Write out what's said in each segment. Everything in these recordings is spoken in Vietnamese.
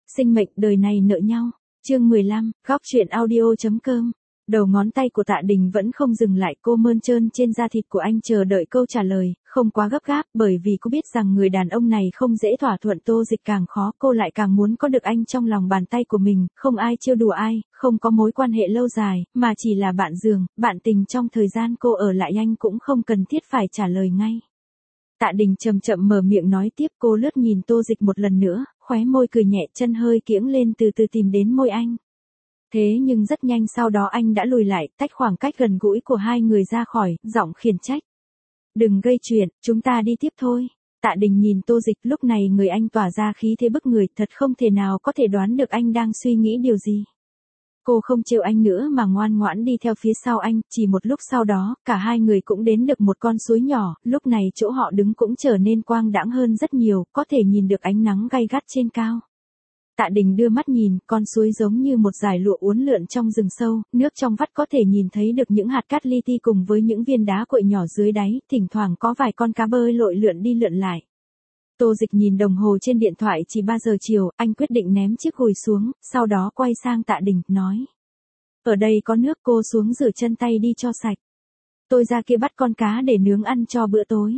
Sinh mệnh đời này nợ nhau. Chương 15, góc truyện audio.com. Đầu ngón tay của Tạ Đình vẫn không dừng lại, cô mơn trơn trên da thịt của anh chờ đợi câu trả lời, không quá gấp gáp, bởi vì cô biết rằng người đàn ông này không dễ thỏa thuận. Tô Dịch càng khó, cô lại càng muốn có được anh trong lòng bàn tay của mình, không ai trêu đùa ai, không có mối quan hệ lâu dài, mà chỉ là bạn giường, bạn tình. Trong thời gian cô ở lại anh cũng không cần thiết phải trả lời ngay. Tạ Đình chậm chậm mở miệng nói tiếp, cô lướt nhìn Tô Dịch một lần nữa, khóe môi cười nhẹ, chân hơi kiễng lên từ từ tìm đến môi anh. Thế nhưng rất nhanh sau đó anh đã lùi lại, tách khoảng cách gần gũi của hai người ra khỏi, giọng khiển trách. Đừng gây chuyện, chúng ta đi tiếp thôi. Tạ Đình nhìn Tô Dịch, lúc này người anh tỏa ra khí thế bức người, thật không thể nào có thể đoán được anh đang suy nghĩ điều gì. Cô không trêu anh nữa mà ngoan ngoãn đi theo phía sau anh, chỉ một lúc sau đó, cả hai người cũng đến được một con suối nhỏ, lúc này chỗ họ đứng cũng trở nên quang đãng hơn rất nhiều, có thể nhìn được ánh nắng gay gắt trên cao. Tạ Đình đưa mắt nhìn, con suối giống như một dải lụa uốn lượn trong rừng sâu, nước trong vắt có thể nhìn thấy được những hạt cát li ti cùng với những viên đá cuội nhỏ dưới đáy, thỉnh thoảng có vài con cá bơi lội lượn đi lượn lại. Tô Dịch nhìn đồng hồ trên điện thoại, chỉ 3 giờ chiều, anh quyết định ném chiếc gùi xuống, sau đó quay sang Tạ Đình, nói. Ở đây có nước, cô xuống rửa chân tay đi cho sạch. Tôi ra kia bắt con cá để nướng ăn cho bữa tối.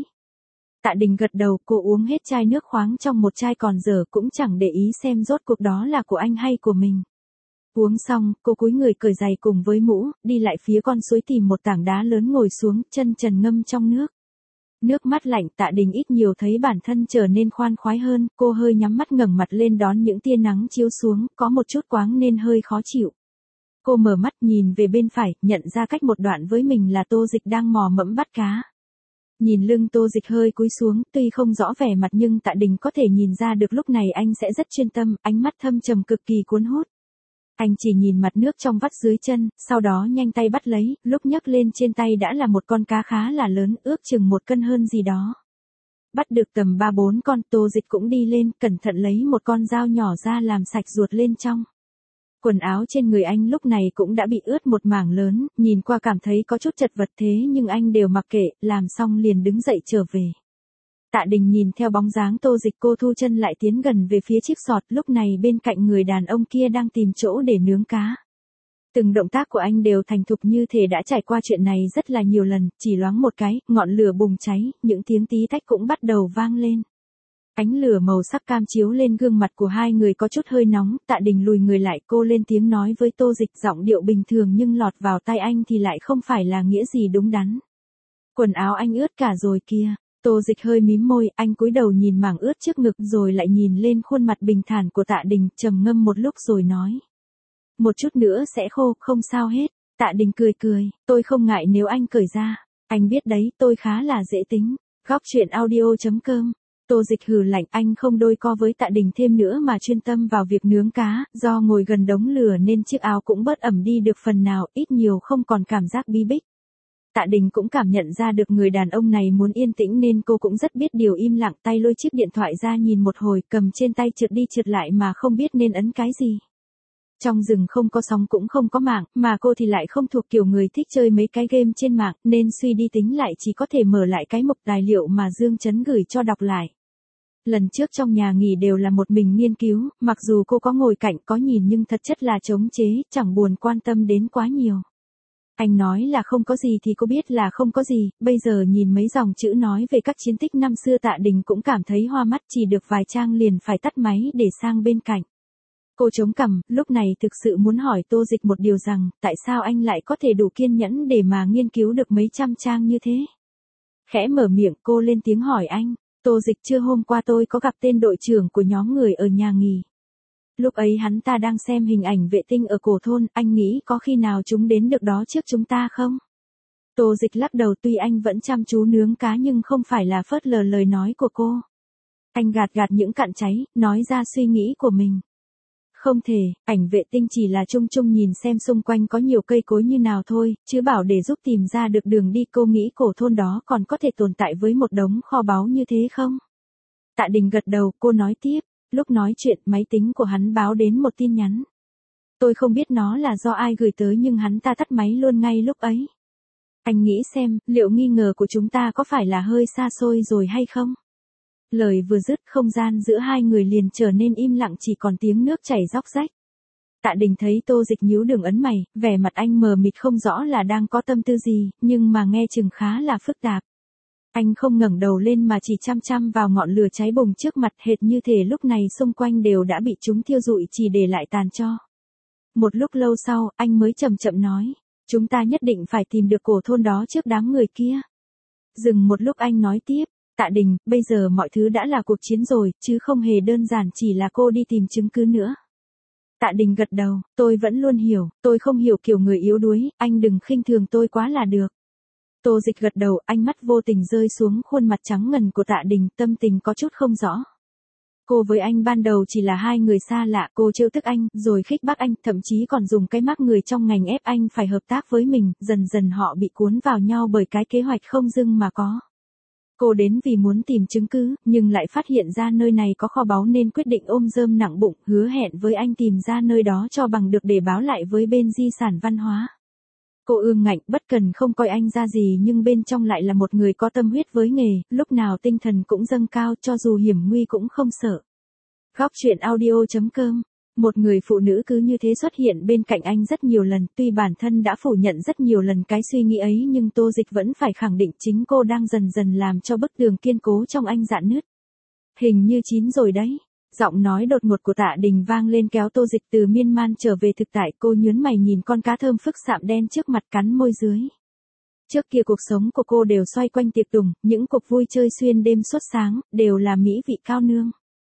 Tạ Đình gật đầu, cô uống hết chai nước khoáng trong một chai còn dở, cũng chẳng để ý xem rốt cuộc đó là của anh hay của mình. Uống xong, cô cúi người cởi giày cùng với mũ, đi lại phía con suối tìm một tảng đá lớn ngồi xuống, chân trần ngâm trong nước. Nước mát lạnh, Tạ Đình ít nhiều thấy bản thân trở nên khoan khoái hơn, cô hơi nhắm mắt ngẩng mặt lên đón những tia nắng chiếu xuống, có một chút quáng nên hơi khó chịu. Cô mở mắt nhìn về bên phải, nhận ra cách một đoạn với mình là Tô Dịch đang mò mẫm bắt cá. Nhìn lưng Tô Dịch hơi cúi xuống, tuy không rõ vẻ mặt nhưng Tạ Đình có thể nhìn ra được lúc này anh sẽ rất chuyên tâm, ánh mắt thâm trầm cực kỳ cuốn hút. Anh chỉ nhìn mặt nước trong vắt dưới chân, sau đó nhanh tay bắt lấy, lúc nhấc lên trên tay đã là một con cá khá là lớn, ước chừng 1 cân hơn gì đó. Bắt được tầm 3-4 con, Tô Dịch cũng đi lên, cẩn thận lấy một con dao nhỏ ra làm sạch ruột lên trong. Quần áo trên người anh lúc này cũng đã bị ướt một mảng lớn, nhìn qua cảm thấy có chút chật vật, thế nhưng anh đều mặc kệ, làm xong liền đứng dậy trở về. Tạ Đình nhìn theo bóng dáng Tô Dịch, cô thu chân lại tiến gần về phía chiếc sọt, lúc này bên cạnh người đàn ông kia đang tìm chỗ để nướng cá. Từng động tác của anh đều thành thục như thể đã trải qua chuyện này rất là nhiều lần, chỉ loáng một cái, ngọn lửa bùng cháy, những tiếng tí tách cũng bắt đầu vang lên. Ánh lửa màu sắc cam chiếu lên gương mặt của hai người có chút hơi nóng, Tạ Đình lùi người lại, cô lên tiếng nói với Tô Dịch, giọng điệu bình thường nhưng lọt vào tai anh thì lại không phải là nghĩa gì đúng đắn. Quần áo anh ướt cả rồi kia. Tô Dịch hơi mím môi, anh cúi đầu nhìn mảng ướt trước ngực rồi lại nhìn lên khuôn mặt bình thản của Tạ Đình, trầm ngâm một lúc rồi nói. Một chút nữa sẽ khô, không sao hết. Tạ Đình cười cười, tôi không ngại nếu anh cởi ra. Anh biết đấy, tôi khá là dễ tính. Góc truyện audio.com. Tô Dịch hừ lạnh, anh không đôi co với Tạ Đình thêm nữa mà chuyên tâm vào việc nướng cá, do ngồi gần đống lửa nên chiếc áo cũng bớt ẩm đi được phần nào, ít nhiều không còn cảm giác bí bích. Tạ Đình cũng cảm nhận ra được người đàn ông này muốn yên tĩnh nên cô cũng rất biết điều, im lặng, tay lôi chiếc điện thoại ra nhìn một hồi, cầm trên tay trượt đi trượt lại mà không biết nên ấn cái gì. Trong rừng không có sóng cũng không có mạng, mà cô thì lại không thuộc kiểu người thích chơi mấy cái game trên mạng, nên suy đi tính lại chỉ có thể mở lại cái mục tài liệu mà Dương Chấn gửi cho đọc lại. Lần trước trong nhà nghỉ đều là một mình nghiên cứu, mặc dù cô có ngồi cạnh có nhìn nhưng thật chất là chống chế, chẳng buồn quan tâm đến quá nhiều. Anh nói là không có gì thì cô biết là không có gì, bây giờ nhìn mấy dòng chữ nói về các chiến tích năm xưa Tạ Đình cũng cảm thấy hoa mắt, chỉ được vài trang liền phải tắt máy để sang bên cạnh. Cô chống cằm, lúc này thực sự muốn hỏi Tô Dịch một điều rằng, tại sao anh lại có thể đủ kiên nhẫn để mà nghiên cứu được mấy trăm trang như thế? Khẽ mở miệng, cô lên tiếng hỏi anh. Tô Dịch, trưa hôm qua tôi có gặp tên đội trưởng của nhóm người ở nhà nghỉ. Lúc ấy hắn ta đang xem hình ảnh vệ tinh ở cổ thôn, anh nghĩ có khi nào chúng đến được đó trước chúng ta không? Tô Dịch lắc đầu, tuy anh vẫn chăm chú nướng cá nhưng không phải là phớt lờ lời nói của cô. Anh gạt gạt những cặn cháy, nói ra suy nghĩ của mình. Không thể, ảnh vệ tinh chỉ là chung chung nhìn xem xung quanh có nhiều cây cối như nào thôi, chứ bảo để giúp tìm ra được đường đi. Cô nghĩ cổ thôn đó còn có thể tồn tại với một đống kho báu như thế không? Tạ Đình gật đầu, cô nói tiếp, lúc nói chuyện máy tính của hắn báo đến một tin nhắn. Tôi không biết nó là do ai gửi tới nhưng hắn ta tắt máy luôn ngay lúc ấy. Anh nghĩ xem, liệu nghi ngờ của chúng ta có phải là hơi xa xôi rồi hay không? Lời vừa dứt, không gian giữa hai người liền trở nên im lặng, chỉ còn tiếng nước chảy róc rách. Tạ Đình thấy Tô Dịch nhíu đường ấn mày, vẻ mặt anh mờ mịt không rõ là đang có tâm tư gì, nhưng mà nghe chừng khá là phức tạp. Anh không ngẩng đầu lên mà chỉ chăm chăm vào ngọn lửa cháy bùng trước mặt, hệt như thể lúc này xung quanh đều đã bị chúng thiêu rụi, chỉ để lại tàn tro. Một lúc lâu sau, anh mới chậm chậm nói, chúng ta nhất định phải tìm được cổ thôn đó trước đám người kia. Dừng một lúc anh nói tiếp, Tạ Đình, bây giờ mọi thứ đã là cuộc chiến rồi, chứ không hề đơn giản chỉ là cô đi tìm chứng cứ nữa. Tạ Đình gật đầu, tôi vẫn luôn hiểu, tôi không hiểu kiểu người yếu đuối, anh đừng khinh thường tôi quá là được. Tô Dịch gật đầu, ánh mắt vô tình rơi xuống khuôn mặt trắng ngần của Tạ Đình, tâm tình có chút không rõ. Cô với anh ban đầu chỉ là hai người xa lạ, cô trêu tức anh, rồi khích bác anh, thậm chí còn dùng cái mác người trong ngành ép anh phải hợp tác với mình, dần dần họ bị cuốn vào nhau bởi cái kế hoạch không dưng mà có. Cô đến vì muốn tìm chứng cứ, nhưng lại phát hiện ra nơi này có kho báu nên quyết định ôm rơm nặng bụng, hứa hẹn với anh tìm ra nơi đó cho bằng được để báo lại với bên di sản văn hóa. Cô ương ngạnh, bất cần không coi anh ra gì nhưng bên trong lại là một người có tâm huyết với nghề, lúc nào tinh thần cũng dâng cao, cho dù hiểm nguy cũng không sợ. Góc truyện audio.com. Một người phụ nữ cứ như thế xuất hiện bên cạnh anh rất nhiều lần, tuy bản thân đã phủ nhận rất nhiều lần cái suy nghĩ ấy nhưng Tô Dịch vẫn phải khẳng định chính cô đang dần dần làm cho bức tường kiên cố trong anh rạn nứt. Hình như chín rồi đấy. Giọng nói đột ngột của Tạ Đình vang lên kéo Tô Dịch từ miên man trở về thực tại. Cô nhướng mày nhìn con cá thơm phức sạm đen trước mặt, cắn môi dưới. Trước kia cuộc sống của cô đều xoay quanh tiệc tùng, những cuộc vui chơi xuyên đêm suốt sáng, đều là mỹ vị cao nương.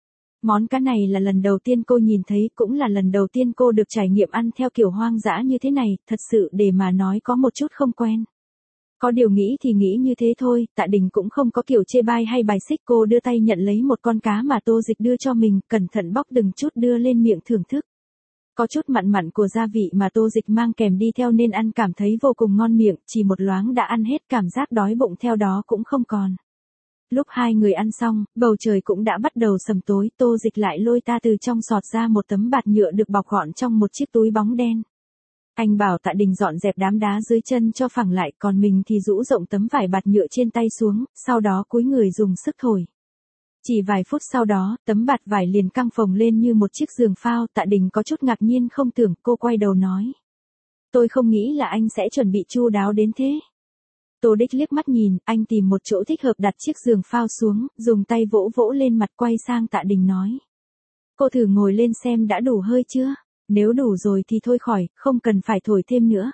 Món cá này là lần đầu tiên cô nhìn thấy, cũng là lần đầu tiên cô được trải nghiệm ăn theo kiểu hoang dã như thế này, thật sự để mà nói có một chút không quen. Có điều nghĩ thì nghĩ như thế thôi, Tạ Đình cũng không có kiểu chê bai hay bài xích, cô đưa tay nhận lấy một con cá mà Tô Dịch đưa cho mình, cẩn thận bóc từng chút đưa lên miệng thưởng thức. Có chút mặn mặn của gia vị mà Tô Dịch mang kèm đi theo nên ăn cảm thấy vô cùng ngon miệng, chỉ một loáng đã ăn hết, cảm giác đói bụng theo đó cũng không còn. Lúc hai người ăn xong, bầu trời cũng đã bắt đầu sầm tối, Tô Dịch lại lôi ta từ trong sọt ra một tấm bạt nhựa được bọc gọn trong một chiếc túi bóng đen. Anh bảo Tạ Đình dọn dẹp đám đá dưới chân cho phẳng lại, còn mình thì rũ rộng tấm vải bạt nhựa trên tay xuống, sau đó cúi người dùng sức thổi. Chỉ vài phút sau đó, tấm bạt vải liền căng phồng lên như một chiếc giường phao. Tạ Đình có chút ngạc nhiên không tưởng, cô quay đầu nói. Tôi không nghĩ là anh sẽ chuẩn bị chu đáo đến thế. Tô Đích liếc mắt nhìn, anh tìm một chỗ thích hợp đặt chiếc giường phao xuống, dùng tay vỗ vỗ lên mặt, quay sang Tạ Đình nói. Cô thử ngồi lên xem đã đủ hơi chưa? Nếu đủ rồi thì thôi khỏi, không cần phải thổi thêm nữa.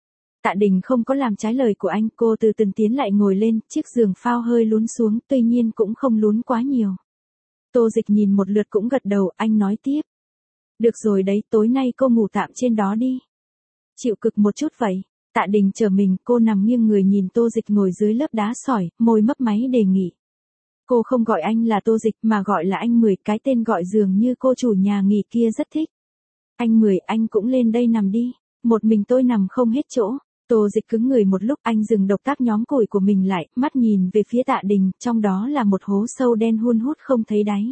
Tạ Đình không có làm trái lời của anh, cô từ từ tiến lại ngồi lên, chiếc giường phao hơi lún xuống, tuy nhiên cũng không lún quá nhiều. Tô Dịch nhìn một lượt cũng gật đầu, anh nói tiếp. Được rồi đấy, tối nay cô ngủ tạm trên đó đi. Chịu cực một chút vậy. Tạ Đình trở mình, cô nằm nghiêng người nhìn Tô Dịch ngồi dưới lớp đá sỏi, môi mấp máy đề nghị. Cô không gọi anh là Tô Dịch mà gọi là anh Mười, cái tên gọi dường như cô chủ nhà nghỉ kia rất thích. Anh Mười, anh cũng lên đây nằm đi. Một mình tôi nằm không hết chỗ. Tô Dịch cứng người một lúc, anh dừng động tác nhóm củi của mình lại, mắt nhìn về phía Tạ Đình, trong đó là một hố sâu đen hun hút không thấy đáy.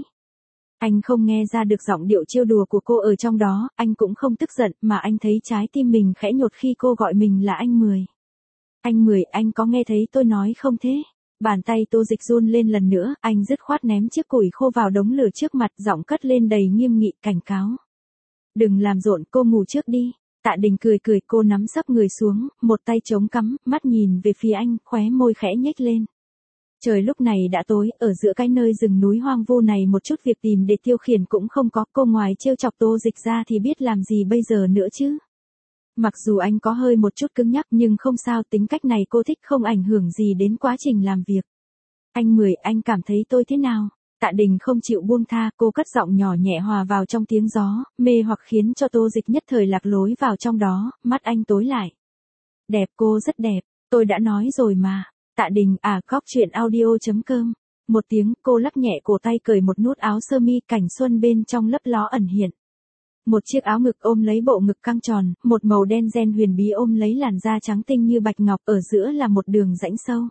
Anh không nghe ra được giọng điệu trêu đùa của cô ở trong đó, anh cũng không tức giận, mà anh thấy trái tim mình khẽ nhột khi cô gọi mình là anh Mười. Anh Mười, anh có nghe thấy tôi nói không thế? Bàn tay Tô Dịch run lên lần nữa, anh dứt khoát ném chiếc củi khô vào đống lửa trước mặt, giọng cất lên đầy nghiêm nghị, cảnh cáo. Đừng làm rộn, cô ngủ trước đi. Tạ Đình cười cười, cô nắm sấp người xuống, một tay chống cắm, mắt nhìn về phía anh, khóe môi khẽ nhếch lên. Trời lúc này đã tối, ở giữa cái nơi rừng núi hoang vu này một chút việc tìm để tiêu khiển cũng không có, cô ngoài trêu chọc Tô Dịch ra thì biết làm gì bây giờ nữa chứ. Mặc dù anh có hơi một chút cứng nhắc nhưng không sao, tính cách này cô thích, không ảnh hưởng gì đến quá trình làm việc. Anh Mười, anh cảm thấy tôi thế nào? Tạ Đình không chịu buông tha, cô cất giọng nhỏ nhẹ hòa vào trong tiếng gió, mê hoặc khiến cho Tô Dịch nhất thời lạc lối vào trong đó, mắt anh tối lại. Đẹp, cô rất đẹp, tôi đã nói rồi mà. Tạ Đình, góc truyện audio.com. Một tiếng, cô lắc nhẹ cổ tay cởi một nút áo sơ mi, cảnh xuân bên trong lấp ló ẩn hiện. Một chiếc áo ngực ôm lấy bộ ngực căng tròn, một màu đen ren huyền bí ôm lấy làn da trắng tinh như bạch ngọc, ở giữa là một đường rãnh sâu.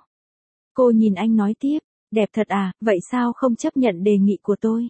Cô nhìn anh nói tiếp, đẹp thật à, vậy sao không chấp nhận đề nghị của tôi?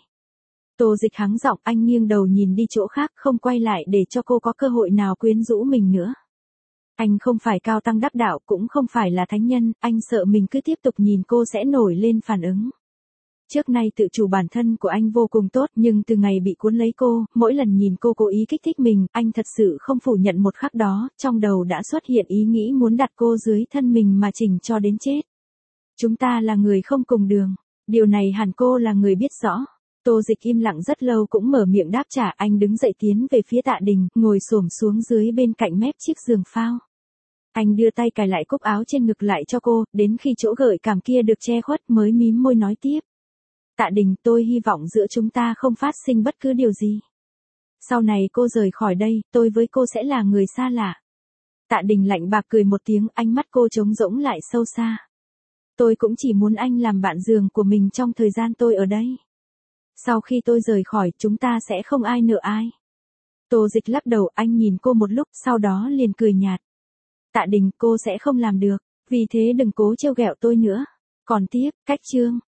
Tô Dịch hắng giọng, anh nghiêng đầu nhìn đi chỗ khác, không quay lại để cho cô có cơ hội nào quyến rũ mình nữa. Anh không phải cao tăng đắc đạo, cũng không phải là thánh nhân, anh sợ mình cứ tiếp tục nhìn cô sẽ nổi lên phản ứng. Trước nay tự chủ bản thân của anh vô cùng tốt, nhưng từ ngày bị cuốn lấy cô, mỗi lần nhìn cô cố ý kích thích mình, anh thật sự không phủ nhận một khắc đó, trong đầu đã xuất hiện ý nghĩ muốn đặt cô dưới thân mình mà chỉnh cho đến chết. Chúng ta là người không cùng đường, điều này hẳn cô là người biết rõ. Tô Dịch im lặng rất lâu cũng mở miệng đáp trả, anh đứng dậy tiến về phía Tạ Đình, ngồi xổm xuống dưới bên cạnh mép chiếc giường phao. Anh đưa tay cài lại cúc áo trên ngực lại cho cô, đến khi chỗ gợi cảm kia được che khuất mới mím môi nói tiếp. Tạ Đình, tôi hy vọng giữa chúng ta không phát sinh bất cứ điều gì. Sau này cô rời khỏi đây, tôi với cô sẽ là người xa lạ. Tạ Đình lạnh bạc cười một tiếng, ánh mắt cô trống rỗng lại sâu xa. Tôi cũng chỉ muốn anh làm bạn giường của mình trong thời gian tôi ở đây. Sau khi tôi rời khỏi, chúng ta sẽ không ai nợ ai. Tô Dịch lắc đầu, anh nhìn cô một lúc, sau đó liền cười nhạt. Tạ Đình, cô sẽ không làm được, vì thế đừng cố trêu ghẹo tôi nữa. Còn tiếp, cách chương.